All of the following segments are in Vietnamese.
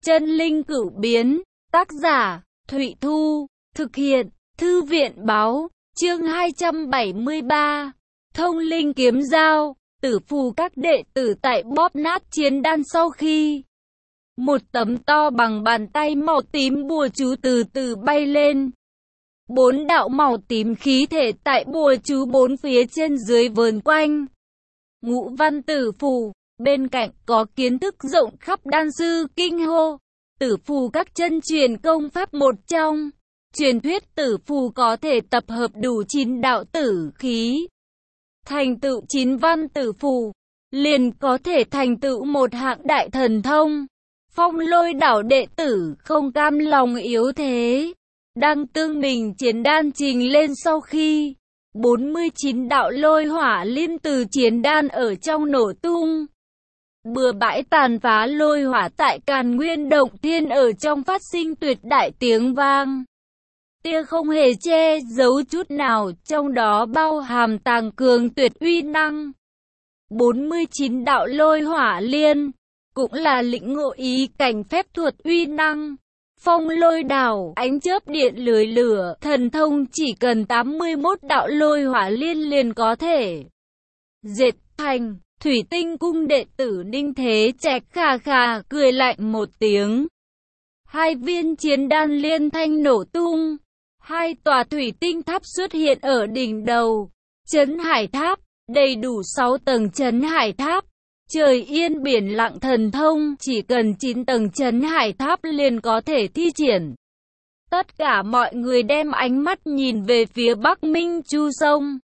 Chân linh cửu biến, tác giả, Thụy Thu, thực hiện, Thư viện báo, chương 273, thông linh kiếm dao, tử phù các đệ tử tại bóp nát chiến đan sau khi một tấm to bằng bàn tay màu tím bùa chú từ từ bay lên. 4 đạo màu tím khí thể tại bùa chú 4 phía trên dưới vờn quanh. Ngũ văn tử phù, bên cạnh có kiến thức rộng khắp đan sư kinh hô. Tử phù các chân truyền công pháp một trong. Truyền thuyết tử phù có thể tập hợp đủ 9 đạo tử khí. Thành tựu 9 văn tử phù, liền có thể thành tựu một hạng đại thần thông. Phong Lôi đảo đệ tử không cam lòng yếu thế, đang tương mình chiến đan trình lên sau khi 49 đạo lôi hỏa liên từ chiến đan ở trong nổ tung. Bừa bãi tàn phá lôi hỏa tại Càn Nguyên Động Thiên ở trong phát sinh tuyệt đại tiếng vang. Tia không hề che giấu chút nào, trong đó bao hàm tàng cường tuyệt uy năng. 49 đạo lôi hỏa liên cũng là lĩnh ngộ ý cảnh phép thuật uy năng. Phong Lôi đảo, ánh chớp điện lưới lửa, thần thông chỉ cần 81 đạo lôi hỏa liên liền có thể dệt thành. Thủy Tinh cung đệ tử Ninh Thế Trạch khà khà cười lạnh một tiếng. 2 viên chiến đan liên thanh nổ tung. 2 tòa thủy tinh tháp xuất hiện ở đỉnh đầu. Trấn Hải Tháp, đầy đủ 6 tầng Trấn Hải Tháp. Trời yên biển lặng thần thông, chỉ cần 9 tầng Trấn Hải Tháp liền có thể thi triển. Tất cả mọi người đem ánh mắt nhìn về phía Bắc Minh Chu Sông.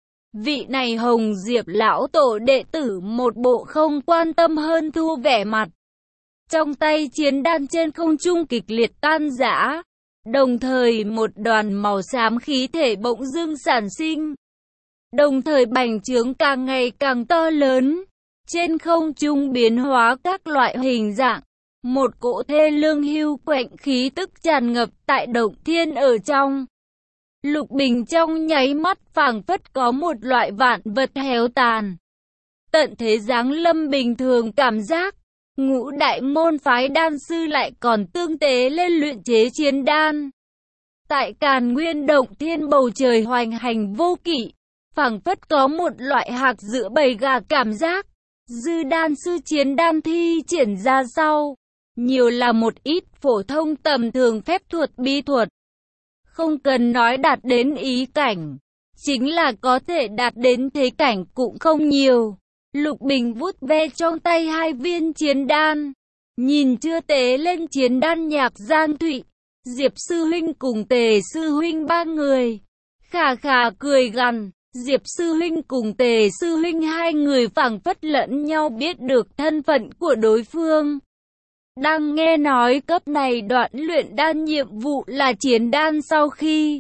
Vị này Hồng Diệp lão tổ đệ tử một bộ không quan tâm hơn thu vẻ mặt. Trong tay chiến đan trên không trung kịch liệt tan rã. Đồng thời một đoàn màu xám khí thể bỗng dưng sản sinh. Đồng thời bành trướng càng ngày càng to lớn. Trên không trung biến hóa các loại hình dạng. Một cỗ thê lương hưu quạnh khí tức tràn ngập tại động thiên ở trong. Lục Bình trong nháy mắt phảng phất có một loại vạn vật héo tàn. Tận thế giáng lâm bình thường cảm giác. Ngũ đại môn phái đan sư lại còn tương tế lên luyện chế chiến đan. Tại Càn Nguyên Động Thiên bầu trời hoành hành vô kỵ. Phảng phất có một loại hạc giữa bầy gà cảm giác. Dư đan sư chiến đan thi triển ra sau. Nhiều là một ít phổ thông tầm thường phép thuật bí thuật. Không cần nói đạt đến ý cảnh, chính là có thể đạt đến thế cảnh cũng không nhiều. Lục Bình vuốt ve trong tay 2 viên chiến đan, nhìn chưa tế lên chiến đan Nhạc Giang Thụy, Diệp sư huynh cùng Tề sư huynh 3 người. Khà khà cười gằn, Diệp sư huynh cùng Tề sư huynh 2 người phảng phất lẫn nhau biết được thân phận của đối phương. Đang nghe nói cấp này đoạn luyện đan nhiệm vụ là chiến đan sau khi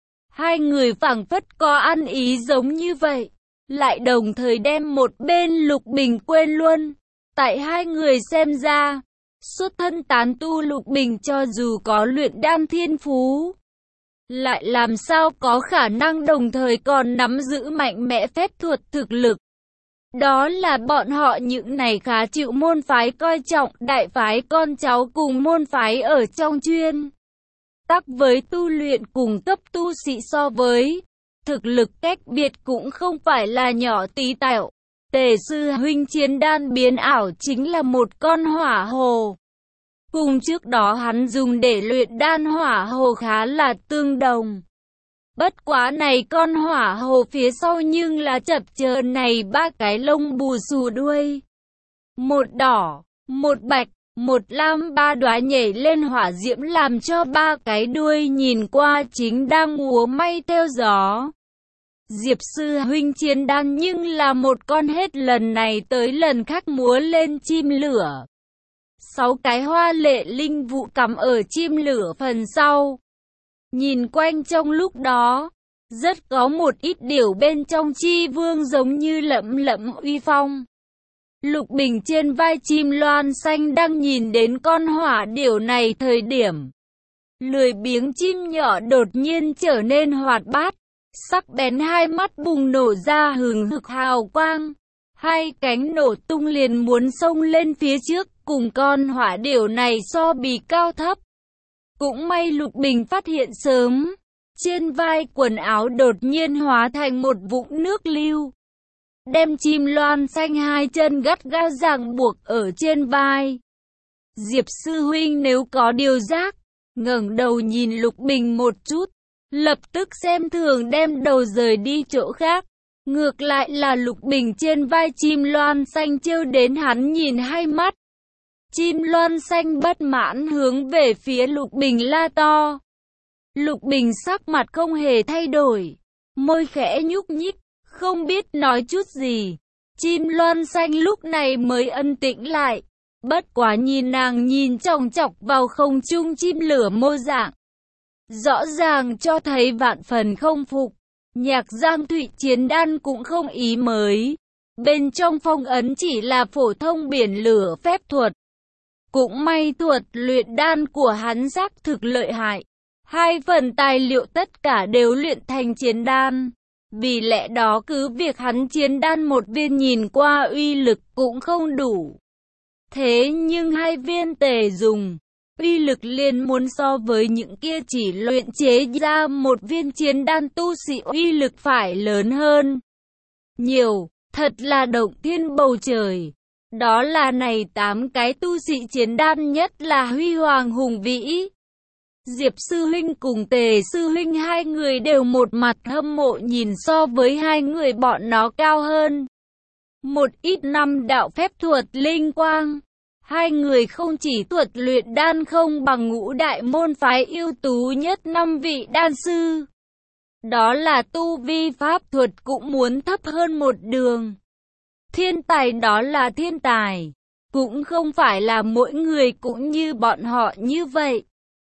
2 người phảng phất có ăn ý giống như vậy, lại đồng thời đem một bên Lục Bình quên luôn. Tại 2 người xem ra, xuất thân tán tu Lục Bình cho dù có luyện đan thiên phú, lại làm sao có khả năng đồng thời còn nắm giữ mạnh mẽ phép thuật thực lực. Đó là bọn họ những này khá chịu môn phái coi trọng, đại phái con cháu cùng môn phái ở trong chuyên tắc với tu luyện cùng cấp tu sĩ so với. Thực lực cách biệt cũng không phải là nhỏ tí tẹo. Tề sư huynh chiến đan biến ảo chính là một con hỏa hồ. Cùng trước đó hắn dùng để luyện đan hỏa hồ khá là tương đồng. Bất quá này con hỏa hồ phía sau nhưng là chập chờn này 3 cái lông bù xù đuôi. Một đỏ, một bạch, một lam, 3 đóa nhảy lên hỏa diễm làm cho 3 cái đuôi nhìn qua chính đang múa may theo gió. Diệp sư huynh chiến đan nhưng là một con hết lần này tới lần khác múa lên chim lửa. 6 cái hoa lệ linh vụ cắm ở chim lửa phần sau. Nhìn quanh trong lúc đó, rất có một ít điều bên trong chi vương giống như lẫm lẫm uy phong. Lục Bình trên vai chim loan xanh đang nhìn đến con hỏa điểu này thời điểm. Lười biếng chim nhỏ đột nhiên trở nên hoạt bát, sắc bén 2 mắt bùng nổ ra hừng hực hào quang. 2 cánh nổ tung liền muốn xông lên phía trước, cùng con hỏa điểu này so bì cao thấp. Cũng may Lục Bình phát hiện sớm. Trên vai quần áo đột nhiên hóa thành một vũng nước lưu. Đem chim loan xanh hai chân gắt gao ràng buộc ở trên vai. Diệp sư huynh nếu có điều giác, ngẩng đầu nhìn Lục Bình một chút, lập tức xem thường đem đầu rời đi chỗ khác. Ngược lại là Lục Bình trên vai chim loan xanh trêu đến hắn nhìn hai mắt. Chim loan xanh bất mãn hướng về phía Lục Bình la to. Lục Bình sắc mặt không hề thay đổi, môi khẽ nhúc nhích, không biết nói chút gì. Chim loan xanh lúc này mới ân tĩnh lại. Bất quá nhìn nàng nhìn chòng chọc vào không trung chim lửa mô dạng, rõ ràng cho thấy vạn phần không phục. Nhạc Giang Thụy chiến đan cũng không ý mới. Bên trong phong ấn chỉ là phổ thông biển lửa phép thuật. Cũng may thuật luyện đan của hắn xác thực lợi hại. 2 phần tài liệu tất cả đều luyện thành chiến đan. Vì lẽ đó cứ việc hắn chiến đan một viên nhìn qua uy lực cũng không đủ. Thế nhưng 2 viên tề dùng, uy lực liền muốn so với những kia chỉ luyện chế ra một viên chiến đan tu sĩ uy lực phải lớn hơn nhiều, thật là động thiên bầu trời. Đó là này 8 cái tu sĩ chiến đan nhất là huy hoàng hùng vĩ. Diệp sư huynh cùng Tề sư huynh hai người đều một mặt hâm mộ nhìn so với hai người bọn nó cao hơn một ít năm đạo phép thuật linh quang. Hai người không chỉ thuật luyện đan không bằng ngũ đại môn phái ưu tú nhất 5 vị đan sư. Đó là tu vi pháp thuật cũng muốn thấp hơn một đường. Thiên tài đó là thiên tài, cũng không phải là mỗi người cũng như bọn họ như vậy.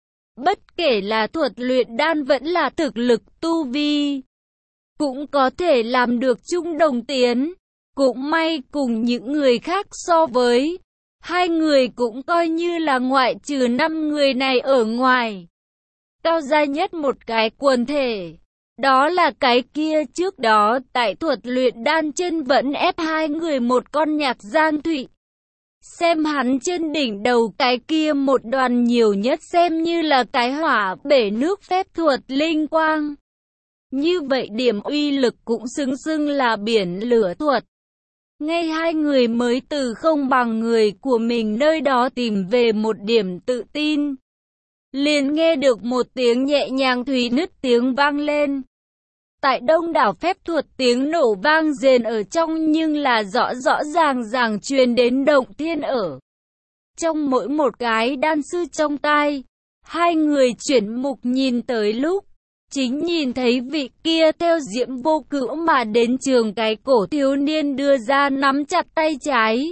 Bất kể là thuật luyện đan vẫn là thực lực tu vi, cũng có thể làm được chung đồng tiến. Cũng may cùng những người khác so với, hai người cũng coi như là ngoại trừ 5 người này ở ngoài cao gia nhất một cái quần thể. Đó là cái kia trước đó tại thuật luyện đan trên vẫn ép 2 người một con Nhạc Giang Thụy. Xem hắn trên đỉnh đầu cái kia một đoàn nhiều nhất xem như là cái hỏa bể nước phép thuật linh quang. Như vậy điểm uy lực cũng xứng là biển lửa thuật. Ngay 2 người mới từ không bằng người của mình nơi đó tìm về một điểm tự tin. Liền nghe được một tiếng nhẹ nhàng thùy nứt tiếng vang lên. Tại đông đảo phép thuật tiếng nổ vang rền ở trong nhưng là rõ ràng truyền đến động thiên ở trong mỗi một cái đan sư trong tai. Hai người chuyển mục nhìn tới lúc, chính nhìn thấy vị kia theo Diễm Vô Cữu mà đến trường cái cổ thiếu niên đưa ra nắm chặt tay trái.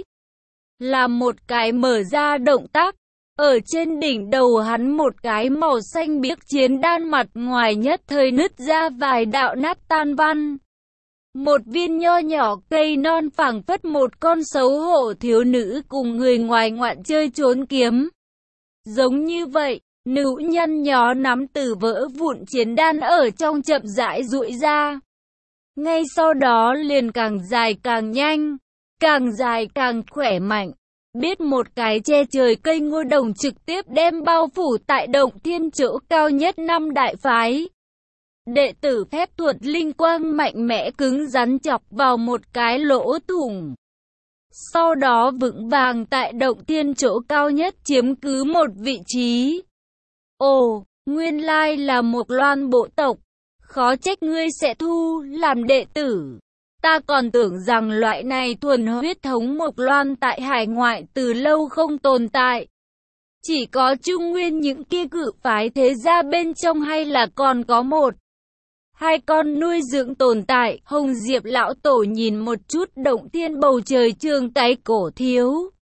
Là một cái mở ra động tác. Ở trên đỉnh đầu hắn một cái màu xanh biếc chiến đan mặt ngoài nhất thời nứt ra vài đạo nát tan văn. Một viên nho nhỏ cây non phảng phất một con xấu hổ thiếu nữ cùng người ngoài ngoạn chơi trốn kiếm. Giống như vậy, nữ nhân nhỏ nắm từ vỡ vụn chiến đan ở trong chậm rãi duỗi ra. Ngay sau đó liền càng dài càng nhanh, càng dài càng khỏe mạnh. Biết một cái che trời cây ngô đồng trực tiếp đem bao phủ tại động thiên chỗ cao nhất 5 đại phái. Đệ tử phép thuật linh quang mạnh mẽ cứng rắn chọc vào một cái lỗ thủng. Sau đó vững vàng tại động thiên chỗ cao nhất chiếm cứ một vị trí. Ồ, nguyên lai là một loan bộ tộc. Khó trách ngươi sẽ thu làm đệ tử. Ta còn tưởng rằng loại này thuần huyết thống Mộc Loan tại hải ngoại từ lâu không tồn tại. Chỉ có Trung Nguyên những kia cự phái thế gia bên trong hay là còn có 1-2 con nuôi dưỡng tồn tại. Hồng Diệp lão tổ nhìn một chút động thiên bầu trời trường cái cổ thiếu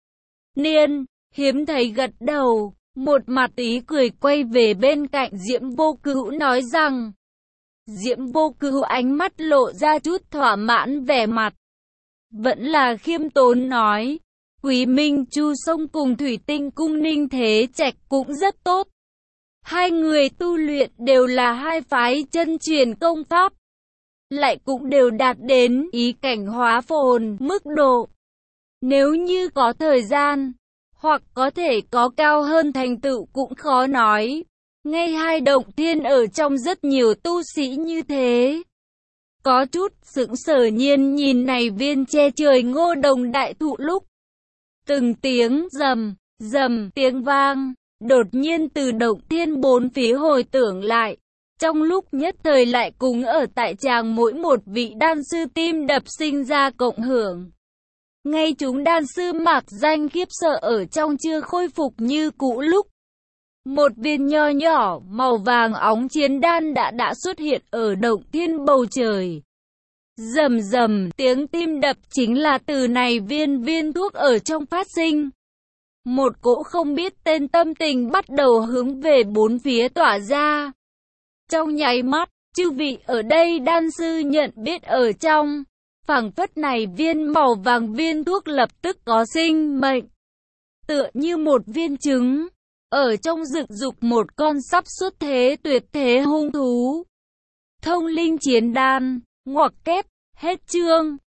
niên, hiếm thấy gật đầu, một mặt ý cười quay về bên cạnh Diễm Vô Cữu nói rằng. Diễm Vô Cữu ánh mắt lộ ra chút thỏa mãn vẻ mặt. Vẫn là khiêm tốn nói, Quý Minh Chu Sông cùng Thủy Tinh Cung Ninh Thế Trạch cũng rất tốt. Hai người tu luyện đều là hai phái chân truyền công pháp. Lại cũng đều đạt đến ý cảnh hóa phồn mức độ. Nếu như có thời gian, hoặc có thể có cao hơn thành tựu cũng khó nói. Ngay hai động thiên ở trong rất nhiều tu sĩ như thế. Có chút sững sờ nhiên nhìn này viên che trời ngô đồng đại thụ lúc. Từng tiếng rầm, rầm tiếng vang, đột nhiên từ động thiên bốn phía hồi tưởng lại. Trong lúc nhất thời lại cùng ở tại tràng mỗi một vị đan sư tim đập sinh ra cộng hưởng. Ngay chúng đan sư mạc danh khiếp sợ ở trong chưa khôi phục như cũ lúc. Một viên nho nhỏ màu vàng óng chiến đan đã xuất hiện ở động thiên bầu trời. Rầm rầm tiếng tim đập chính là từ này viên thuốc ở trong phát sinh. Một cỗ không biết tên tâm tình bắt đầu hướng về bốn phía tỏa ra. Trong nháy mắt, chư vị ở đây đan sư nhận biết ở trong. Phảng phất này viên màu vàng viên thuốc lập tức có sinh mệnh. Tựa như một viên trứng. Ở trong rực dục một con sắp xuất thế tuyệt thế hung thú. Thông linh chiến đan, ngoặc kép, hết chương.